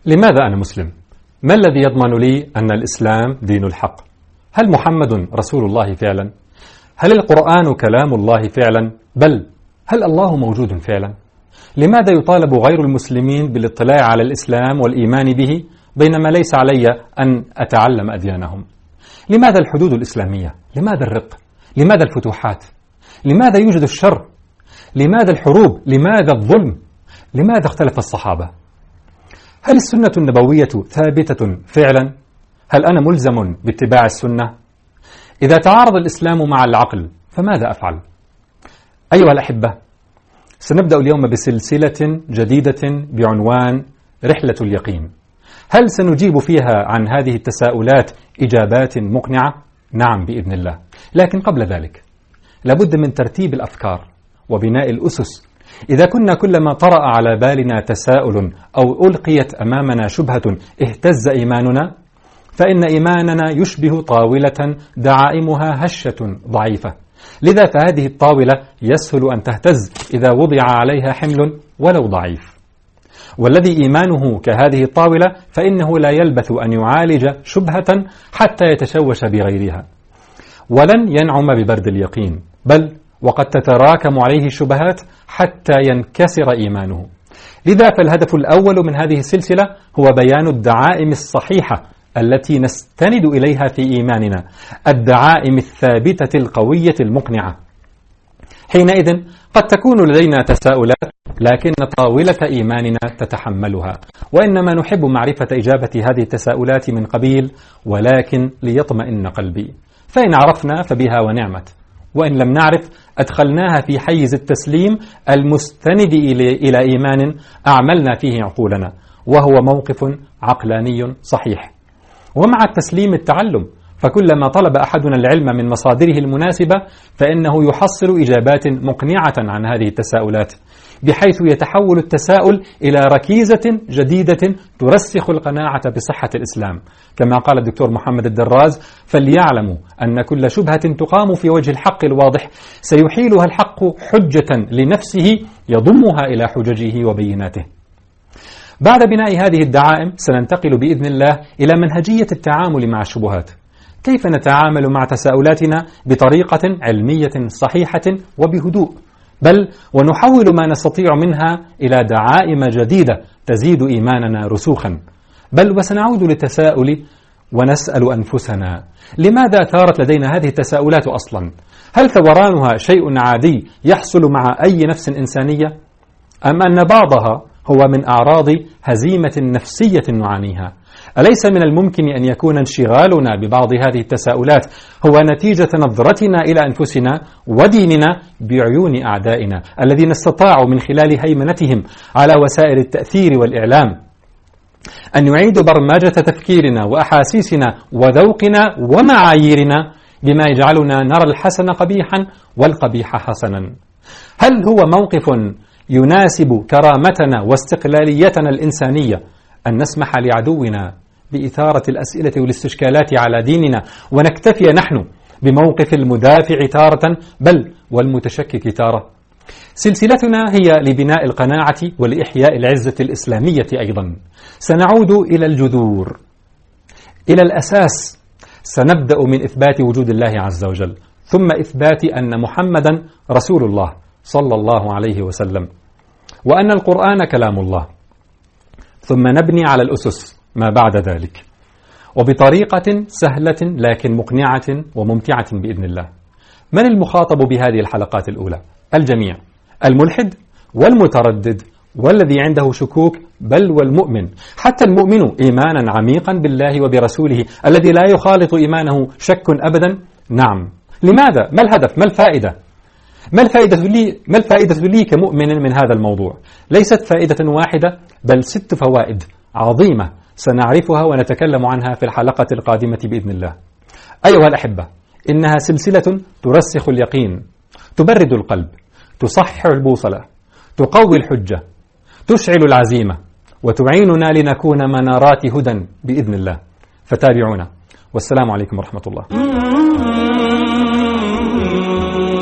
لماذا أنا مسلم؟ ما الذي يضمن لي أن الإسلام دين الحق؟ هل محمد رسول الله فعلا؟ هل القرآن كلام الله فعلا؟ بل هل الله موجود فعلا؟ لماذا يطالب غير المسلمين بالاطلاع على الإسلام والإيمان به بينما ليس علي أن أتعلم أديانهم؟ لماذا الحدود الإسلامية؟ لماذا الرق؟ لماذا الفتوحات؟ لماذا يوجد الشر؟ لماذا الحروب؟ لماذا الظلم؟ لماذا اختلف الصحابة؟ هل السنة النبوية ثابتة فعلا؟ هل أنا ملزم باتباع السنة؟ إذا تعارض الإسلام مع العقل فماذا أفعل؟ أيها الأحبة، سنبدأ اليوم بسلسلة جديدة بعنوان رحلة اليقين. هل سنجيب فيها عن هذه التساؤلات إجابات مقنعة؟ نعم بإذن الله. لكن قبل ذلك لابد من ترتيب الأفكار وبناء الأسس. إذا كنا كلما طرأ على بالنا تساؤل أو ألقيت أمامنا شبهة اهتز إيماننا، فإن إيماننا يشبه طاولة دعائمها هشة ضعيفة، لذا فهذه الطاولة يسهل أن تهتز إذا وضع عليها حمل ولو ضعيف. والذي إيمانه كهذه الطاولة فإنه لا يلبث أن يعالج شبهة حتى يتشوش بغيرها، ولن ينعم ببرد اليقين، بل وقد تتراكم عليه الشبهات حتى ينكسر إيمانه. لذا فالهدف الأول من هذه السلسلة هو بيان الدعائم الصحيحة التي نستند إليها في إيماننا، الدعائم الثابتة القوية المقنعة. حينئذ قد تكون لدينا تساؤلات لكن طاولة إيماننا تتحملها، وإنما نحب معرفة إجابة هذه التساؤلات من قبيل ولكن ليطمئن قلبي، فإن عرفنا فبها ونعمت، وإن لم نعرف أدخلناها في حيز التسليم المستند إلى إيمان أعملنا فيه عقولنا، وهو موقف عقلاني صحيح. ومع التسليم التعلم، فكلما طلب أحدنا العلم من مصادره المناسبة فإنه يحصل إجابات مقنعة عن هذه التساؤلات، بحيث يتحول التساؤل إلى ركيزة جديدة ترسخ القناعة بصحة الإسلام. كما قال الدكتور محمد الدراز: فليعلموا أن كل شبهة تقام في وجه الحق الواضح سيحيلها الحق حجة لنفسه يضمها إلى حججه وبيناته. بعد بناء هذه الدعائم سننتقل بإذن الله إلى منهجية التعامل مع الشبهات. كيف نتعامل مع تساؤلاتنا بطريقة علمية صحيحة وبهدوء، بل ونحول ما نستطيع منها إلى دعائم جديدة تزيد إيماننا رسوخا. بل وسنعود للتساؤل ونسأل أنفسنا: لماذا ثارت لدينا هذه التساؤلات أصلا؟ هل ثورانها شيء عادي يحصل مع أي نفس إنسانية؟ أم أن بعضها هو من أعراض هزيمة نفسية نعانيها؟ أليس من الممكن أن يكون انشغالنا ببعض هذه التساؤلات هو نتيجة نظرتنا إلى أنفسنا وديننا بعيون أعدائنا الذين استطاعوا من خلال هيمنتهم على وسائل التأثير والإعلام أن يعيدوا برمجة تفكيرنا وأحاسيسنا وذوقنا ومعاييرنا بما يجعلنا نرى الحسن قبيحا والقبيح حسنا؟ هل هو موقف يناسب كرامتنا واستقلاليتنا الإنسانية أن نسمح لعدونا بإثارة الأسئلة والاستشكالات على ديننا ونكتفي نحن بموقف المدافع تارة بل والمتشكك تارة؟ سلسلتنا هي لبناء القناعة ولإحياء العزة الإسلامية أيضا. سنعود إلى الجذور، إلى الأساس. سنبدأ من إثبات وجود الله عز وجل، ثم إثبات أن محمدا رسول الله صلى الله عليه وسلم، وأن القرآن كلام الله، ثم نبني على الأسس ما بعد ذلك، وبطريقة سهلة لكن مقنعة وممتعة بإذن الله. من المخاطب بهذه الحلقات الأولى؟ الجميع، الملحد والمتردد والذي عنده شكوك، بل والمؤمن، حتى المؤمن إيمانا عميقا بالله وبرسوله الذي لا يخالط إيمانه شك أبدا. نعم. لماذا؟ ما الهدف؟ ما الفائدة؟ ما الفائدة لي كمؤمن من هذا الموضوع؟ ليست فائدة واحدة بل 6 فوائد عظيمة سنعرفها ونتكلم عنها في الحلقة القادمة بإذن الله. أيها الأحبة، إنها سلسلة ترسخ اليقين، تبرد القلب، تصحح البوصلة، تقوي الحجة، تشعل العزيمة، وتعيننا لنكون منارات هدى بإذن الله. فتابعونا، والسلام عليكم ورحمة الله.